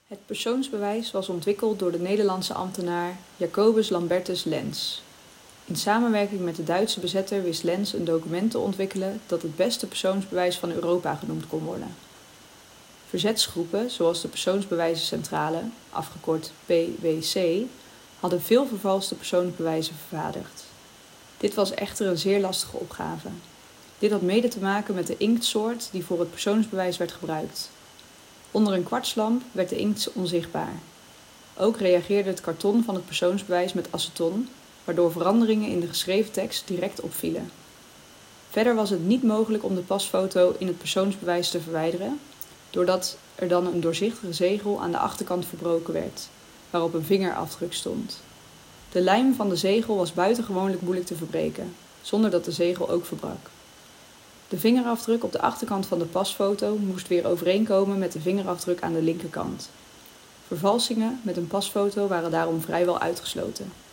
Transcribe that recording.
Het persoonsbewijs was ontwikkeld door de Nederlandse ambtenaar Jacobus Lambertus Lenz. In samenwerking met de Duitse bezetter wist Lenz een document te ontwikkelen dat het beste persoonsbewijs van Europa genoemd kon worden. Verzetsgroepen, zoals de Persoonsbewijzencentrale, afgekort PWC, hadden veel vervalste persoonsbewijzen vervaardigd. Dit was echter een zeer lastige opgave. Dit had mede te maken met de inktsoort die voor het persoonsbewijs werd gebruikt. Onder een kwartslamp werd de inkt onzichtbaar. Ook reageerde het karton van het persoonsbewijs met aceton, waardoor veranderingen in de geschreven tekst direct opvielen. Verder was het niet mogelijk om de pasfoto in het persoonsbewijs te verwijderen, doordat er dan een doorzichtige zegel aan de achterkant verbroken werd, waarop een vingerafdruk stond. De lijm van de zegel was buitengewoonlijk moeilijk te verbreken, zonder dat de zegel ook verbrak. De vingerafdruk op de achterkant van de pasfoto moest weer overeenkomen met de vingerafdruk aan de linkerkant. Vervalsingen met een pasfoto waren daarom vrijwel uitgesloten.